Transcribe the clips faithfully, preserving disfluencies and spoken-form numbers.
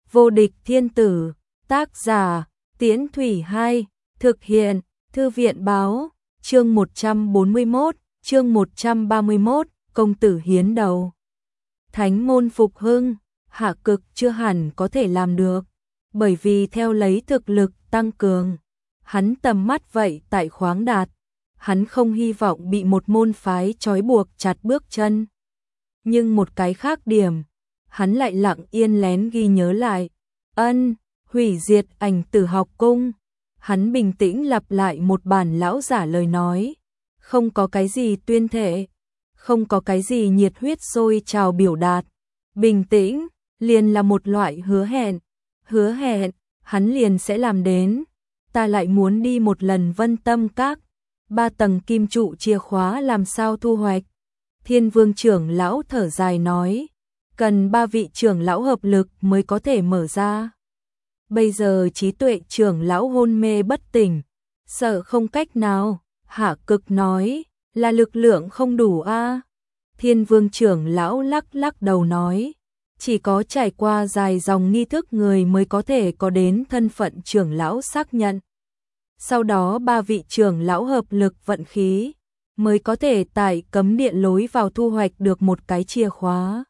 Vô địch thiên tử, tác giả, Tiễn Thủy Hai, thực hiện, Thư viện báo, chương một trăm bốn mươi mốt, chương một trăm ba mươi mốt, công tử hiến đầu. Thánh môn phục hưng, Hạ Cực chưa hẳn có thể làm được, bởi vì theo lấy thực lực tăng cường, hắn tầm mắt vậy tại khoáng đạt, hắn không hy vọng bị một môn phái trói buộc chặt bước chân. Nhưng một cái khác điểm, hắn lại lặng yên lén ghi nhớ lại, ân, hủy diệt Ảnh Tử học cung. Hắn bình tĩnh lặp lại một bản lão giả lời nói, không có cái gì tuyên thệ, không có cái gì nhiệt huyết sôi trào biểu đạt, bình tĩnh, liền là một loại hứa hẹn, hứa hẹn, hắn liền sẽ làm đến. Ta lại muốn đi một lần Vân Tâm Các, ba tầng kim trụ chìa khóa làm sao thu hoạch. Thiên Vương trưởng lão thở dài nói, cần ba vị trưởng lão hợp lực mới có thể mở ra. Bây giờ Trí Tuệ trưởng lão hôn mê bất tỉnh, sợ không cách nào. Hạ Cực nói, là lực lượng không đủ a. À? Thiên Vương trưởng lão lắc lắc đầu nói, chỉ có trải qua dài dòng nghi thức người mới có thể có đến thân phận trưởng lão xác nhận. Sau đó ba vị trưởng lão hợp lực vận khí, mới có thể tại cấm điện lối vào thu hoạch được một cái chìa khóa.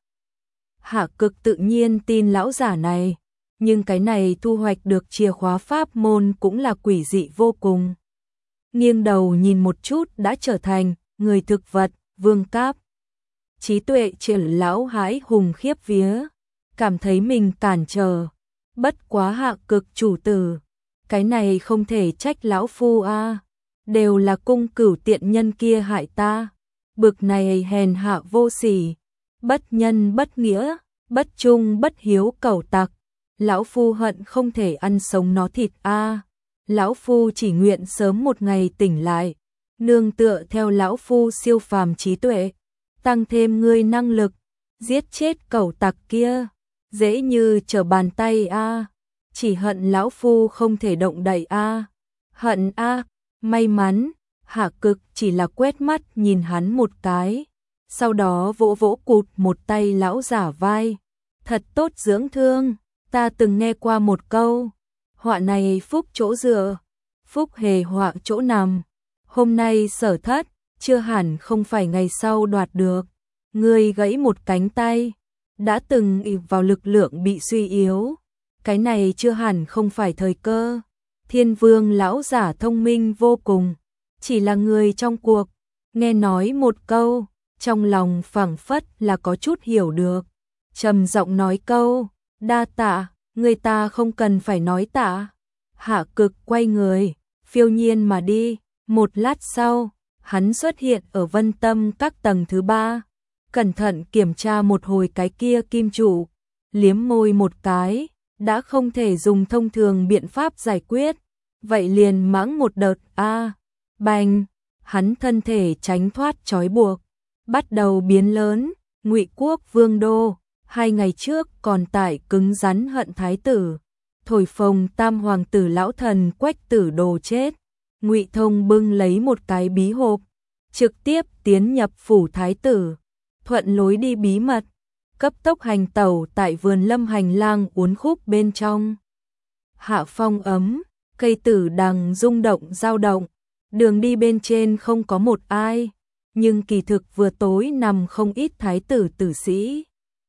Hạ Cực tự nhiên tin lão giả này, nhưng cái này thu hoạch được chìa khóa pháp môn cũng là quỷ dị vô cùng. Nghiêng đầu nhìn một chút đã trở thành người thực vật, Vương Cáp. Trí Tuệ trưởng lão hãi hùng khiếp vía, cảm thấy mình cản trở, bất quá Hạ Cực chủ tử, cái này không thể trách lão phu a, à. Đều là cung cửu tiện nhân kia hại ta, bực này hèn hạ vô sỉ, bất nhân bất nghĩa, bất trung bất hiếu cẩu tặc, lão phu hận không thể ăn sống nó thịt a. À. Lão phu chỉ nguyện sớm một ngày tỉnh lại, nương tựa theo lão phu siêu phàm trí tuệ, tăng thêm ngươi năng lực, giết chết cẩu tặc kia, dễ như trở bàn tay a. À. Chỉ hận lão phu không thể động đậy a. À. Hận a. À. May mắn, Hạ Cực chỉ là quét mắt nhìn hắn một cái, sau đó vỗ vỗ cụt một tay lão giả vai. Thật tốt dưỡng thương, ta từng nghe qua một câu, họa này phúc chỗ dựa, phúc hề họa chỗ nằm. Hôm nay Sở Thất, chưa hẳn không phải ngày sau đoạt được. Ngươi gãy một cánh tay, đã từng ỷ vào lực lượng bị suy yếu, cái này chưa hẳn không phải thời cơ. Thiên Vương lão giả thông minh vô cùng, chỉ là người trong cuộc, nghe nói một câu, trong lòng phảng phất là có chút hiểu được, trầm giọng nói câu, đa tạ, người ta không cần phải nói tạ. Hạ Cực quay người, phiêu nhiên mà đi, một lát sau, hắn xuất hiện ở Vân Tâm Các tầng thứ ba, cẩn thận kiểm tra một hồi cái kia kim trụ, liếm môi một cái, đã không thể dùng thông thường biện pháp giải quyết, vậy liền mắng một đợt a, à, bành, hắn thân thể tránh thoát trói buộc, bắt đầu biến lớn. Ngụy Quốc Vương đô, hai ngày trước còn tại cứng rắn hận thái tử, thổi phồng tam hoàng tử lão thần Quách Tử Đồ chết, Ngụy Thông bưng lấy một cái bí hộp, trực tiếp tiến nhập phủ thái tử, thuận lối đi bí mật, cấp tốc hành tẩu tại vườn lâm hành lang uốn khúc bên trong. Hạ phong ấm, cây tử đằng rung động dao động, đường đi bên trên không có một ai, nhưng kỳ thực vừa tối nằm không ít thái tử tử sĩ.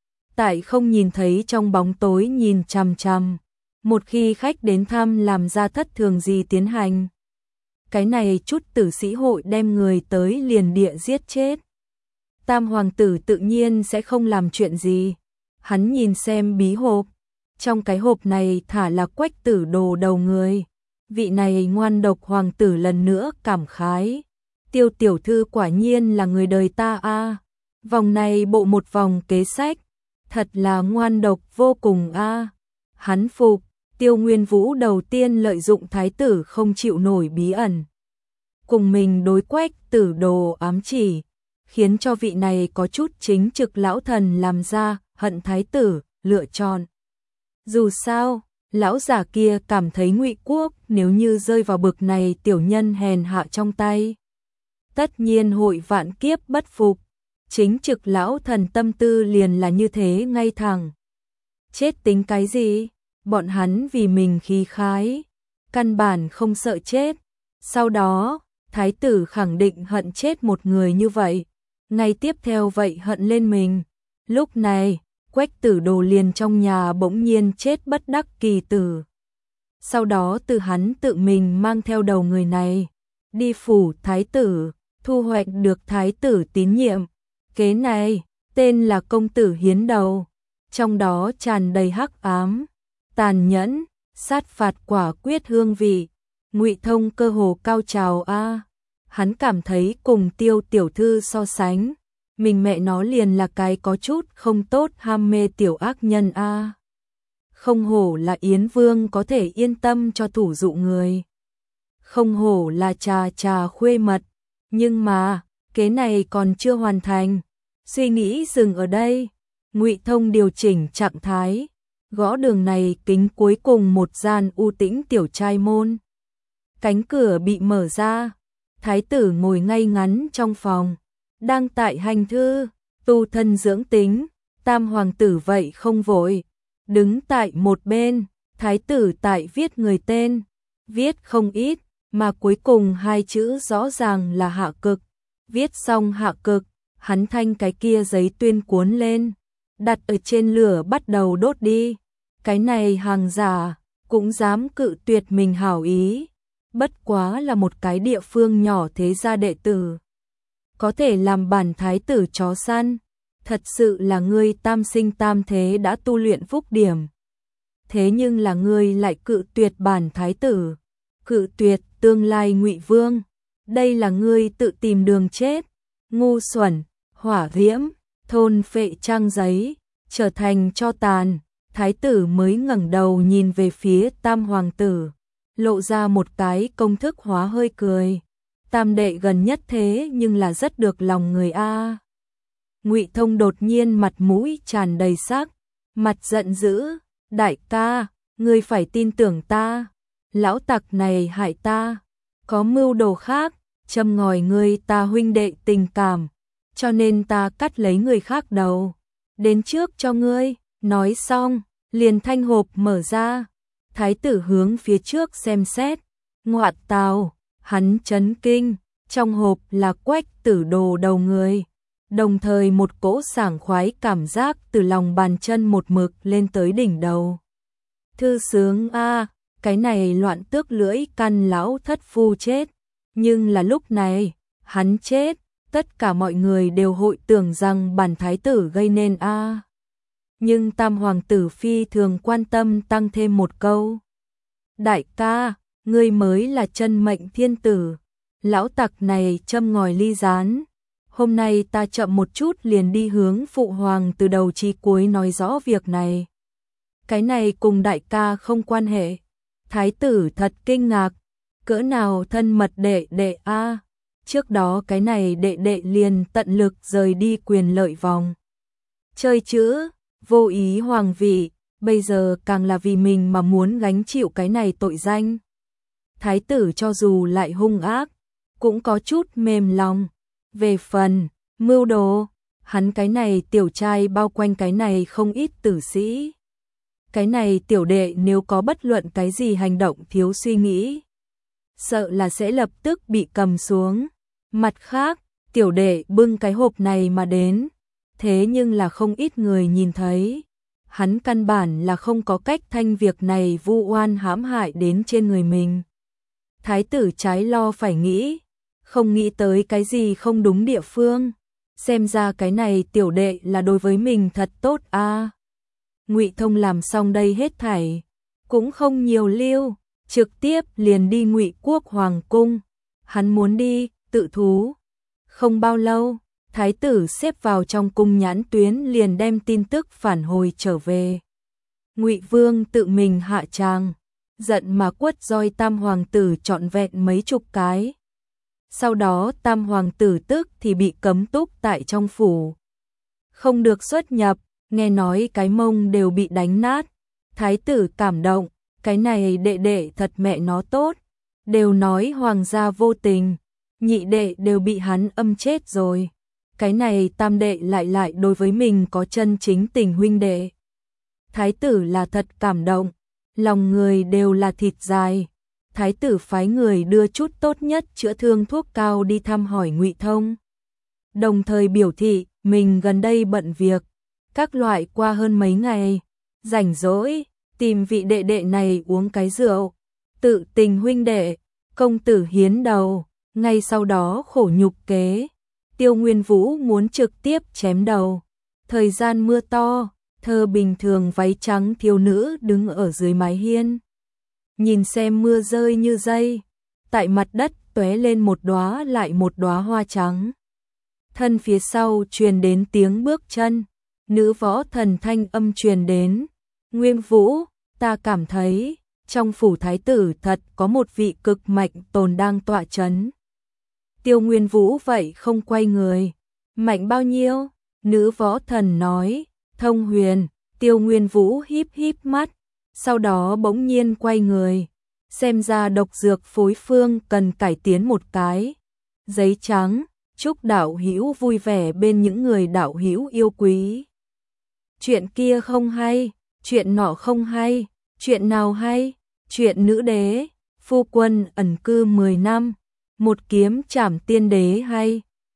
Tại không nhìn thấy trong bóng tối nhìn chằm chằm, một khi khách đến thăm làm ra thất thường gì tiến hành. Cái này chút tử sĩ hội đem người tới liền địa giết chết. Tam hoàng tử tự nhiên sẽ không làm chuyện gì. Hắn nhìn xem bí hộp, trong cái hộp này thả là Quách Tử Đồ đầu người. Vị này ngoan độc hoàng tử lần nữa cảm khái, Tiêu tiểu thư quả nhiên là người đời ta a. À. Vòng này bộ một vòng kế sách, thật là ngoan độc vô cùng a. À. Hắn phục, Tiêu Nguyên Vũ đầu tiên lợi dụng thái tử không chịu nổi bí ẩn, cùng mình đối Quách Tử Đồ ám chỉ, khiến cho vị này có chút chính trực lão thần làm ra hận thái tử lựa chọn. Dù sao, lão giả kia cảm thấy Ngụy Quốc nếu như rơi vào bực này tiểu nhân hèn hạ trong tay, tất nhiên hội vạn kiếp bất phục. Chính trực lão thần tâm tư liền là như thế ngay thẳng. Chết tính cái gì? bọn hắn vì mình khí khái, căn bản không sợ chết. Sau đó, thái tử khẳng định hận chết một người như vậy, ngay tiếp theo vậy hận lên mình. Lúc này, Quách Tử Đồ liền trong nhà bỗng nhiên chết bất đắc kỳ tử. Sau đó từ hắn tự mình mang theo đầu người này, đi phủ thái tử, thu hoạch được thái tử tín nhiệm. Kế này, tên là công tử hiến đầu, trong đó tràn đầy hắc ám, tàn nhẫn, sát phạt quả quyết hương vị. Ngụy Thông cơ hồ cao trào a, hắn cảm thấy cùng Tiêu tiểu thư so sánh, mình mẹ nó liền là cái có chút không tốt ham mê tiểu ác nhân a. Không hổ là Yến Vương có thể yên tâm cho thủ dụ người. Không hổ là trà trà khuê mật, nhưng mà, kế này còn chưa hoàn thành. Suy nghĩ dừng ở đây, Ngụy Thông điều chỉnh trạng thái, gõ đường này kính cuối cùng một gian u tĩnh tiểu trai môn. Cánh cửa bị mở ra, thái tử ngồi ngay ngắn trong phòng, đang tại hành thư, tu thân dưỡng tính. Tam hoàng tử vậy không vội, đứng tại một bên, thái tử tại viết người tên, viết không ít, mà cuối cùng hai chữ rõ ràng là hạ cực. Viết xong hạ cực, hắn thanh cái kia giấy tuyên cuốn lên, đặt ở trên lửa bắt đầu đốt đi. Cái này hàng giả, cũng dám cự tuyệt mình hảo ý. Bất quá là một cái địa phương nhỏ thế gia đệ tử, có thể làm bản thái tử chó săn. Thật sự là ngươi tam sinh tam thế đã tu luyện phúc điểm. Thế nhưng là ngươi lại cự tuyệt bản thái tử, cự tuyệt tương lai Ngụy Vương. Đây là ngươi tự tìm đường chết. Ngu xuẩn, hỏa diễm, thôn phệ trang giấy, trở thành tro tàn. Thái tử mới ngẩng đầu nhìn về phía tam hoàng tử, lộ ra một cái công thức hóa hơi cười. Tam đệ gần nhất thế nhưng là rất được lòng người a. Ngụy Thông đột nhiên mặt mũi tràn đầy sắc, mặt giận dữ, đại ca, ngươi phải tin tưởng ta, lão tặc này hại ta, có mưu đồ khác, châm ngòi ngươi ta huynh đệ tình cảm, cho nên ta cắt lấy người khác đầu, đến trước cho ngươi. Nói xong, liền thanh hộp mở ra, thái tử hướng phía trước xem xét, ngoạn tào, hắn chấn kinh, trong hộp là Quách Tử Đồ đầu người. Đồng thời một cỗ sảng khoái cảm giác từ lòng bàn chân một mực lên tới đỉnh đầu. Thư sướng a, cái này loạn tước lưỡi căn lão thất phu chết. Nhưng là lúc này, hắn chết, tất cả mọi người đều hội tưởng rằng bản thái tử gây nên a. Nhưng tam hoàng tử phi thường quan tâm tăng thêm một câu. Đại ca, ngươi mới là chân mệnh thiên tử. Lão tặc này châm ngòi ly gián. Hôm nay ta chậm một chút liền đi hướng phụ hoàng từ đầu chí cuối nói rõ việc này. Cái này cùng đại ca không quan hệ. Thái tử thật kinh ngạc, cỡ nào thân mật đệ đệ a. Trước đó cái này đệ đệ liền tận lực rời đi quyền lợi vòng. Chơi chữ, vô ý hoàng vị, bây giờ càng là vì mình mà muốn gánh chịu cái này tội danh. Thái tử cho dù lại hung ác, cũng có chút mềm lòng. Về phần, mưu đồ, hắn cái này tiểu trai bao quanh cái này không ít tử sĩ. Cái này tiểu đệ nếu có bất luận cái gì hành động thiếu suy nghĩ, sợ là sẽ lập tức bị cầm xuống. Mặt khác, tiểu đệ bưng cái hộp này mà đến, thế nhưng là không ít người nhìn thấy. Hắn căn bản là không có cách thanh việc này vu oan hãm hại đến trên người mình. Thái tử trái lo phải nghĩ, không nghĩ tới cái gì không đúng địa phương. Xem ra cái này tiểu đệ là đối với mình thật tốt a. À. Ngụy Thông làm xong đây hết thảy, cũng không nhiều lưu, trực tiếp liền đi Ngụy Quốc hoàng cung. Hắn muốn đi, tự thú. Không bao lâu, thái tử xếp vào trong cung nhãn tuyến liền đem tin tức phản hồi trở về. Ngụy Vương tự mình hạ tràng, giận mà quất roi tam hoàng tử trọn vẹn mấy chục cái. Sau đó tam hoàng tử tức thì bị cấm túc tại trong phủ, không được xuất nhập, nghe nói cái mông đều bị đánh nát. Thái tử cảm động, cái này đệ đệ thật mẹ nó tốt, đều nói hoàng gia vô tình, nhị đệ đều bị hắn âm chết rồi. Cái này tam đệ lại lại đối với mình có chân chính tình huynh đệ. Thái tử là thật cảm động, lòng người đều là thịt dài. Thái tử phái người đưa chút tốt nhất chữa thương thuốc cao đi thăm hỏi Ngụy Thông. Đồng thời biểu thị mình gần đây bận việc, các loại qua hơn mấy ngày, rảnh rỗi, tìm vị đệ đệ này uống cái rượu, tự tình huynh đệ, công tử hiến đầu, ngay sau đó khổ nhục kế. Tiêu Nguyên Vũ muốn trực tiếp chém đầu. Thời gian mưa to, thơ bình thường váy trắng thiếu nữ đứng ở dưới mái hiên. Nhìn xem mưa rơi như dây, tại mặt đất tóe lên một đóa lại một đóa hoa trắng. Thân phía sau truyền đến tiếng bước chân, nữ võ thần thanh âm truyền đến. Nguyên Vũ, ta cảm thấy, trong phủ thái tử thật có một vị cực mạnh tồn đang tọa chấn. Tiêu Nguyên Vũ vậy không quay người. Mạnh bao nhiêu? Nữ võ thần nói. Thông huyền. Tiêu Nguyên Vũ híp híp mắt, sau đó bỗng nhiên quay người. Xem ra độc dược phối phương cần cải tiến một cái. Giấy trắng, chúc đạo hữu vui vẻ bên những người đạo hữu yêu quý. Chuyện kia không hay, chuyện nọ không hay, chuyện nào hay? Chuyện nữ đế, phu quân ẩn cư mười năm, một kiếm trảm tiên đế hay.